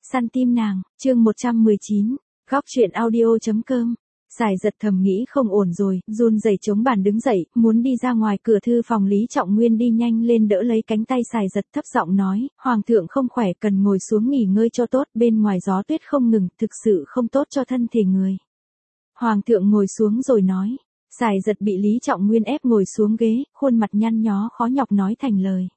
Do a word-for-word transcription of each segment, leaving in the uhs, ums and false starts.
Săn tim nàng, chương một trăm mười chín, góc truyện audio.com. Sài giật thầm nghĩ không ổn rồi, run rẩy chống bàn đứng dậy, muốn đi ra ngoài cửa thư phòng. Lý Trọng Nguyên đi nhanh lên đỡ lấy cánh tay Sài giật, thấp giọng nói, Hoàng thượng không khỏe, cần ngồi xuống nghỉ ngơi cho tốt, bên ngoài gió tuyết không ngừng, thực sự không tốt cho thân thể người. Hoàng thượng ngồi xuống rồi nói. Sài giật bị Lý Trọng Nguyên ép ngồi xuống ghế, khuôn mặt nhăn nhó khó nhọc nói thành lời.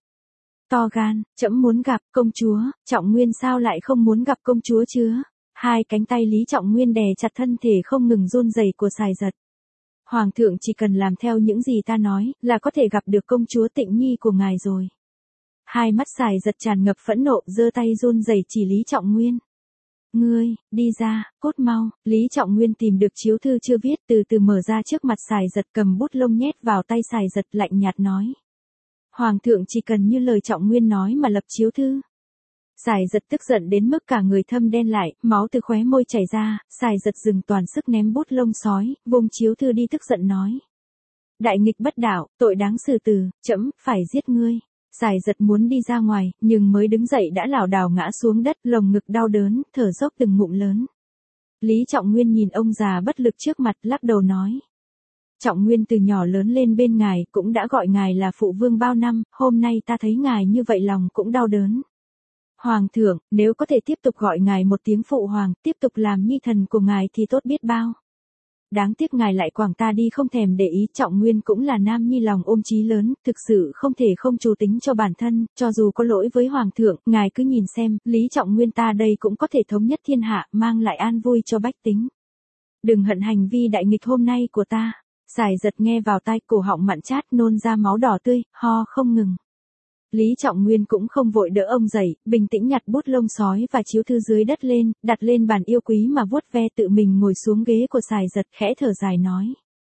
To gan, trẫm muốn gặp công chúa. Trọng Nguyên sao lại không muốn gặp công chúa chứ? Hai cánh tay Lý Trọng Nguyên đè chặt thân thể không ngừng run rẩy của Sài giật. Hoàng thượng chỉ cần làm theo những gì ta nói, là có thể gặp được công chúa Tịnh Nhi của ngài rồi. Hai mắt Sài giật tràn ngập phẫn nộ, giơ tay run rẩy chỉ Lý Trọng Nguyên. Ngươi, đi ra, cốt mau. Lý Trọng Nguyên tìm được chiếu thư chưa viết, từ từ mở ra trước mặt Sài giật, cầm bút lông nhét vào tay Sài giật, lạnh nhạt nói. Hoàng thượng chỉ cần như lời Trọng Nguyên nói mà lập chiếu thư. Sài giật tức giận đến mức cả người thâm đen lại, máu từ khóe môi chảy ra, Sài giật dừng toàn sức ném bút lông sói, vùng chiếu thư đi tức giận nói. Đại nghịch bất đạo, tội đáng xử tử, trẫm phải giết ngươi. Sài giật muốn đi ra ngoài, nhưng mới đứng dậy đã lảo đảo ngã xuống đất, lồng ngực đau đớn, thở dốc từng ngụm lớn. Lý Trọng Nguyên nhìn ông già bất lực trước mặt, lắc đầu nói. Trọng Nguyên từ nhỏ lớn lên bên ngài, cũng đã gọi ngài là phụ vương bao năm, hôm nay ta thấy ngài như vậy lòng cũng đau đớn. Hoàng thượng, nếu có thể tiếp tục gọi ngài một tiếng phụ hoàng, tiếp tục làm nhi thần của ngài thì tốt biết bao. Đáng tiếc ngài lại quảng ta đi không thèm để ý. Trọng Nguyên cũng là nam nhi lòng ôm chí lớn, thực sự không thể không chủ tính cho bản thân, cho dù có lỗi với hoàng thượng, ngài cứ nhìn xem, Lý Trọng Nguyên ta đây cũng có thể thống nhất thiên hạ, mang lại an vui cho bách tính. Đừng hận hành vi đại nghịch hôm nay của ta. Sài giật nghe vào tai, cổ họng mặn chát, nôn ra máu đỏ tươi, ho không ngừng. Lý Trọng Nguyên cũng không vội đỡ ông dậy, bình tĩnh nhặt bút lông sói và chiếu thư dưới đất lên, đặt lên bàn yêu quý mà vuốt ve, tự mình ngồi xuống ghế của Sài giật, khẽ thở dài nói.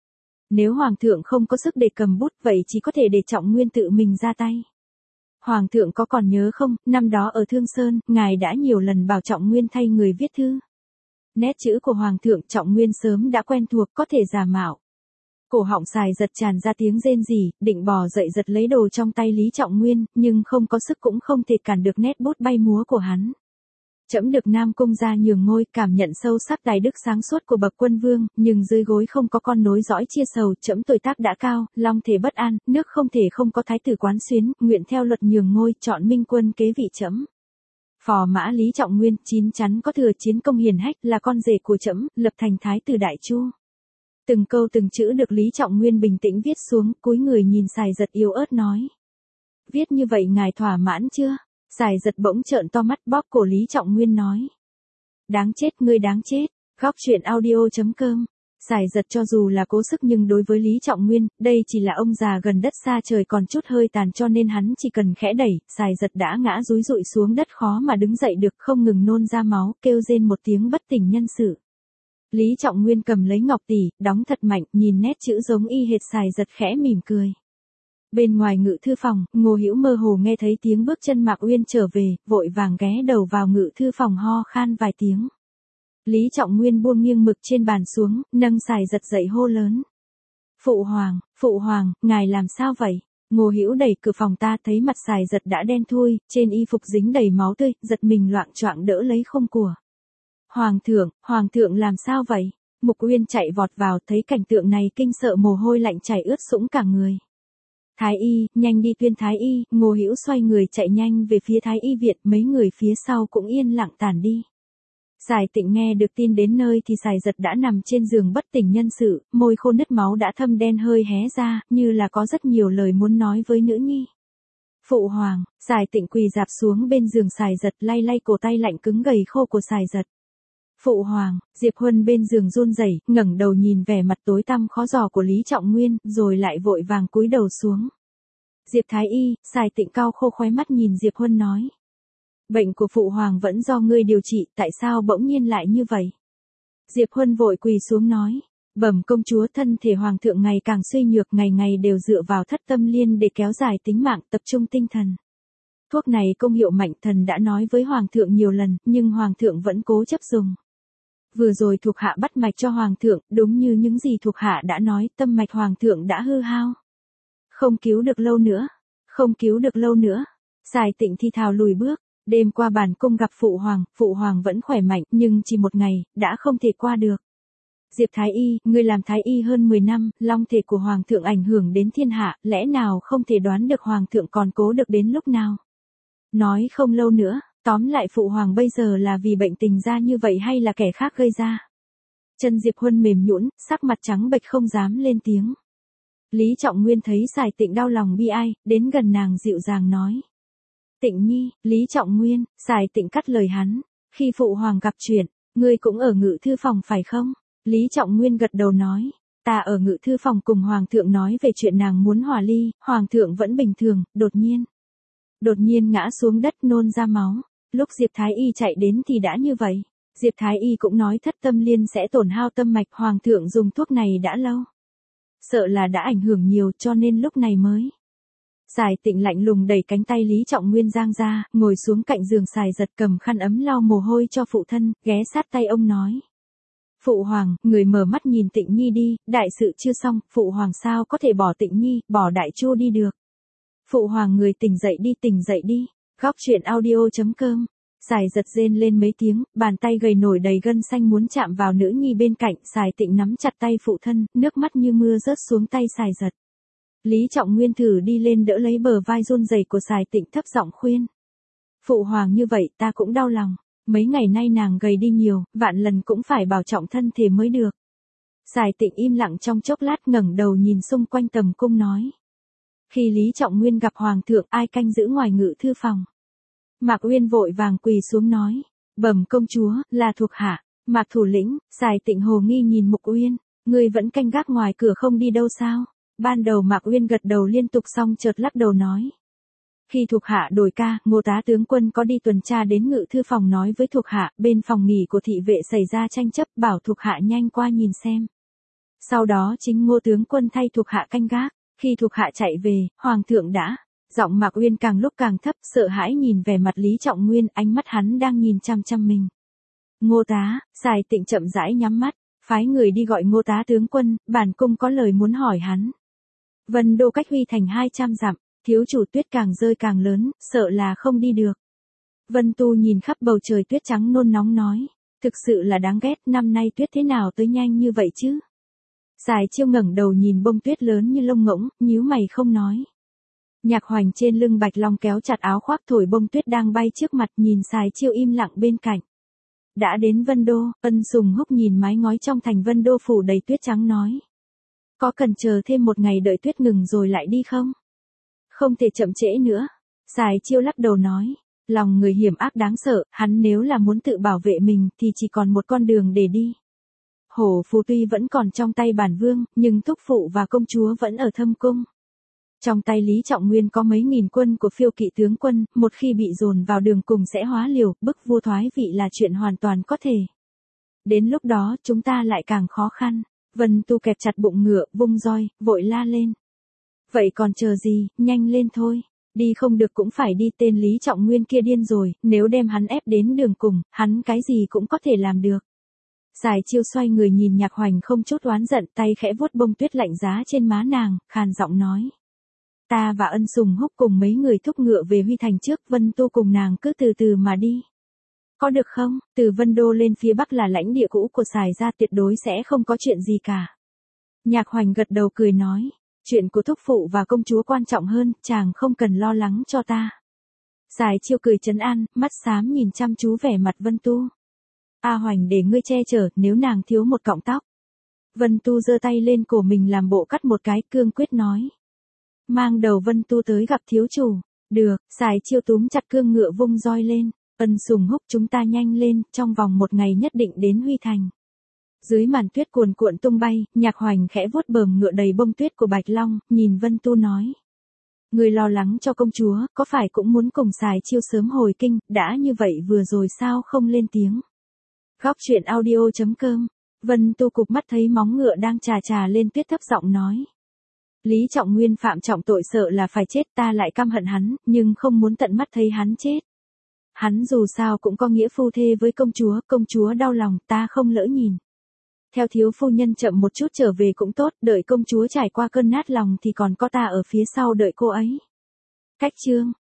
Nếu Hoàng thượng không có sức để cầm bút, vậy chỉ có thể để Trọng Nguyên tự mình ra tay. Hoàng thượng có còn nhớ không, năm đó ở Thương Sơn, ngài đã nhiều lần bảo Trọng Nguyên thay người viết thư. Nét chữ của Hoàng thượng Trọng Nguyên sớm đã quen thuộc, có thể giả mạo. Cổ họng Sài giật tràn ra tiếng rên rỉ, định bò dậy giật lấy đồ trong tay Lý Trọng Nguyên, nhưng không có sức cũng không thể cản được nét bút bay múa của hắn. Trẫm được Nam Cung gia nhường ngôi, cảm nhận sâu sắc tài đức sáng suốt của bậc quân vương, nhưng dưới gối không có con nối dõi chia sầu, trẫm tuổi tác đã cao, long thể bất an, nước không thể không có thái tử quán xuyến, nguyện theo luật nhường ngôi, chọn Minh Quân kế vị trẫm. Phò mã Lý Trọng Nguyên, chín chắn có thừa chiến công hiển hách, là con rể của trẫm, lập thành thái tử Đại Chu. Từng câu từng chữ được Lý Trọng Nguyên bình tĩnh viết xuống, cúi người nhìn Sài giật yếu ớt nói. Viết như vậy ngài thỏa mãn chưa? Sài giật bỗng trợn to mắt, bóp cổ Lý Trọng Nguyên nói. Đáng chết, ngươi đáng chết. Góc truyện audio.com. Sài giật cho dù là cố sức nhưng đối với Lý Trọng Nguyên, đây chỉ là ông già gần đất xa trời còn chút hơi tàn, cho nên hắn chỉ cần khẽ đẩy, Sài giật đã ngã dúi dụi xuống đất, khó mà đứng dậy được, không ngừng nôn ra máu, kêu rên một tiếng bất tỉnh nhân sự. Lý Trọng Nguyên cầm lấy ngọc tỷ, đóng thật mạnh, nhìn nét chữ giống y hệt, Sài giật khẽ mỉm cười. Bên ngoài ngự thư phòng, Ngô Hữu mơ hồ nghe thấy tiếng bước chân Mạc Uyên trở về, vội vàng ghé đầu vào ngự thư phòng ho khan vài tiếng. Lý Trọng Nguyên buông nghiêng mực trên bàn xuống, nâng Sài giật dậy hô lớn. Phụ hoàng, phụ hoàng, ngài làm sao vậy? Ngô Hữu đẩy cửa phòng ta, thấy mặt Sài giật đã đen thui, trên y phục dính đầy máu tươi, giật mình loạng choạng đỡ lấy không của. Hoàng thượng, hoàng thượng làm sao vậy? Mục Uyên chạy vọt vào, thấy cảnh tượng này kinh sợ mồ hôi lạnh chảy ướt sũng cả người. Thái y, nhanh đi tuyên thái y. Ngô Hữu xoay người chạy nhanh về phía thái y viện, mấy người phía sau cũng yên lặng tản đi. Sài Tịnh nghe được tin đến nơi thì Sài giật đã nằm trên giường bất tỉnh nhân sự, môi khô nứt máu đã thâm đen hơi hé ra, như là có rất nhiều lời muốn nói với nữ nhi. Phụ hoàng. Sài Tịnh quỳ rạp xuống bên giường Sài giật, lay lay cổ tay lạnh cứng gầy khô của Sài giật. Phụ hoàng. Diệp Huân bên giường run rẩy, ngẩng đầu nhìn vẻ mặt tối tăm khó dò của Lý Trọng Nguyên, rồi lại vội vàng cúi đầu xuống. Diệp thái y. Sài Tịnh cau khô khóe mắt nhìn Diệp Huân nói. Bệnh của phụ hoàng vẫn do ngươi điều trị, tại sao bỗng nhiên lại như vậy? Diệp Huân vội quỳ xuống nói. Bẩm công chúa, thân thể hoàng thượng ngày càng suy nhược, ngày ngày đều dựa vào thất tâm liên để kéo dài tính mạng, tập trung tinh thần. Thuốc này công hiệu mạnh, thần đã nói với hoàng thượng nhiều lần, nhưng hoàng thượng vẫn cố chấp dùng. Vừa rồi thuộc hạ bắt mạch cho hoàng thượng, đúng như những gì thuộc hạ đã nói, tâm mạch hoàng thượng đã hư hao. Không cứu được lâu nữa, không cứu được lâu nữa. Sài Tịnh thi thào lùi bước, Đêm qua bản cung gặp phụ hoàng, phụ hoàng vẫn khỏe mạnh, nhưng chỉ một ngày, đã không thể qua được. Diệp Thái Y, ngươi làm Thái Y hơn mười năm, long thể của hoàng thượng ảnh hưởng đến thiên hạ, lẽ nào không thể đoán được hoàng thượng còn cố được đến lúc nào? Nói không lâu nữa, tóm lại phụ hoàng bây giờ là vì bệnh tình ra như vậy hay là kẻ khác gây ra? Chân Diệp Huân mềm nhũn, sắc mặt trắng bệch không dám lên tiếng. Lý Trọng Nguyên thấy Sài Tịnh đau lòng bi ai, đến gần nàng dịu dàng nói. Tịnh nhi, Lý Trọng Nguyên, Sài Tịnh cắt lời hắn. Khi phụ hoàng gặp chuyện, ngươi cũng ở ngự thư phòng phải không? Lý Trọng Nguyên gật đầu nói. Ta ở ngự thư phòng cùng hoàng thượng nói về chuyện nàng muốn hòa ly, hoàng thượng vẫn bình thường, đột nhiên. Đột nhiên ngã xuống đất nôn ra máu. Lúc Diệp Thái Y chạy đến thì đã như vậy. Diệp Thái Y cũng nói thất tâm liên sẽ tổn hao tâm mạch, hoàng thượng dùng thuốc này đã lâu. Sợ là đã ảnh hưởng nhiều cho nên lúc này mới. Sài Tịnh lạnh lùng đẩy cánh tay Lý Trọng Nguyên giang ra, ngồi xuống cạnh giường Sài giật cầm khăn ấm lau mồ hôi cho phụ thân, ghé sát tay ông nói. Phụ hoàng, người mở mắt nhìn Tịnh nhi đi, đại sự chưa xong, phụ hoàng sao có thể bỏ Tịnh nhi, bỏ đại chu đi được. Phụ hoàng người tỉnh dậy đi, tỉnh dậy đi. Góc truyện audio chấm com. Sài giật rên lên mấy tiếng, bàn tay gầy nổi đầy gân xanh muốn chạm vào nữ nhi bên cạnh, Sài Tịnh nắm chặt tay phụ thân, nước mắt như mưa rớt xuống tay Sài giật. Lý Trọng Nguyên thử đi lên đỡ lấy bờ vai run rẩy của Sài Tịnh thấp giọng khuyên. Phụ hoàng như vậy ta cũng đau lòng, mấy ngày nay nàng gầy đi nhiều, vạn lần cũng phải bảo trọng thân thể mới được. Sài Tịnh im lặng trong chốc lát ngẩng đầu nhìn xung quanh tầm cung nói. Khi Lý Trọng Nguyên gặp hoàng thượng ai canh giữ ngoài ngự thư phòng. Mạc Uyên vội vàng quỳ xuống nói, bẩm công chúa, là thuộc hạ. Mạc thủ lĩnh, Sài Tịnh hồ nghi nhìn Mục Uyên, ngươi vẫn canh gác ngoài cửa không đi đâu sao? Ban đầu Mạc Uyên gật đầu liên tục xong chợt lắc đầu nói. Khi thuộc hạ đổi ca, Ngô tá tướng quân có đi tuần tra đến ngự thư phòng nói với thuộc hạ, bên phòng nghỉ của thị vệ xảy ra tranh chấp, bảo thuộc hạ nhanh qua nhìn xem. Sau đó chính Ngô tướng quân thay thuộc hạ canh gác, khi thuộc hạ chạy về, hoàng thượng đã. Giọng Mạc Uyên càng lúc càng thấp, sợ hãi nhìn về mặt Lý Trọng Nguyên, ánh mắt hắn đang nhìn chăm chăm mình. Ngô tá, Sài Tịnh chậm rãi nhắm mắt, phái người đi gọi Ngô tá tướng quân, bản cung có lời muốn hỏi hắn. Vân Đô cách Huy Thành hai trăm dặm, thiếu chủ tuyết càng rơi càng lớn, sợ là không đi được. Vân Tu nhìn khắp bầu trời tuyết trắng nôn nóng nói, thực sự là đáng ghét, năm nay tuyết thế nào tới nhanh như vậy chứ? Sài Chiêu ngẩng đầu nhìn bông tuyết lớn như lông ngỗng, nhíu mày không nói. Nhạc Hoành trên lưng Bạch Long kéo chặt áo khoác thổi bông tuyết đang bay trước mặt, nhìn Sài Chiêu im lặng bên cạnh. Đã đến Vân Đô, Ân Sùng Húc nhìn mái ngói trong thành Vân Đô phủ đầy tuyết trắng nói. Có cần chờ thêm một ngày đợi tuyết ngừng rồi lại đi không? Không thể chậm trễ nữa. Sài Chiêu lắc đầu nói. Lòng người hiểm ác đáng sợ, hắn nếu là muốn tự bảo vệ mình thì chỉ còn một con đường để đi. Hổ phù tuy vẫn còn trong tay bản vương, nhưng thúc phụ và công chúa vẫn ở thâm cung. Trong tay Lý Trọng Nguyên có mấy nghìn quân của phiêu kỵ tướng quân, một khi bị dồn vào đường cùng sẽ hóa liều, bức vua thoái vị là chuyện hoàn toàn có thể. Đến lúc đó chúng ta lại càng khó khăn. Vân Tu kẹp chặt bụng ngựa, vung roi, vội la lên. Vậy còn chờ gì, nhanh lên thôi. Đi không được cũng phải đi, tên Lý Trọng Nguyên kia điên rồi, nếu đem hắn ép đến đường cùng, hắn cái gì cũng có thể làm được. Sài Chiêu xoay người nhìn Nhạc Hoành không chút oán giận, tay khẽ vuốt bông tuyết lạnh giá trên má nàng, khàn giọng nói. Ta và Ân Sùng Húc cùng mấy người thúc ngựa về Huy Thành trước, Vân Tu cùng nàng cứ từ từ mà đi. Có được không? Từ Vân Đô lên phía Bắc là lãnh địa cũ của Sài gia, tuyệt đối sẽ không có chuyện gì cả. Nhạc Hoành gật đầu cười nói. Chuyện của thúc phụ và công chúa quan trọng hơn, chàng không cần lo lắng cho ta. Sài Chiêu cười trấn an, mắt xám nhìn chăm chú vẻ mặt Vân Tu. A Hoành để ngươi che chở, nếu nàng thiếu một cọng tóc. Vân Tu giơ tay lên cổ mình làm bộ cắt một cái, cương quyết nói. Mang đầu Vân Tu tới gặp thiếu chủ. Được, Sài Chiêu túm chặt cương ngựa vung roi lên. Ân Sùng Húc, chúng ta nhanh lên, trong vòng một ngày nhất định đến Huy Thành. Dưới màn tuyết cuồn cuộn tung bay, Nhạc Hoành khẽ vuốt bờm ngựa đầy bông tuyết của Bạch Long, nhìn Vân Tu nói. Người lo lắng cho công chúa, có phải cũng muốn cùng Sài Chiêu sớm hồi kinh, đã như vậy vừa rồi sao không lên tiếng. Góc truyện audio chấm com. Vân Tu cụp mắt thấy móng ngựa đang trà trà lên tuyết thấp giọng nói. Lý Trọng Nguyên phạm trọng tội sợ là phải chết, ta lại căm hận hắn, nhưng không muốn tận mắt thấy hắn chết. Hắn dù sao cũng có nghĩa phu thê với công chúa, công chúa đau lòng, ta không lỡ nhìn. Theo thiếu phu nhân chậm một chút trở về cũng tốt, đợi công chúa trải qua cơn nát lòng thì còn có ta ở phía sau đợi cô ấy. Cách chương.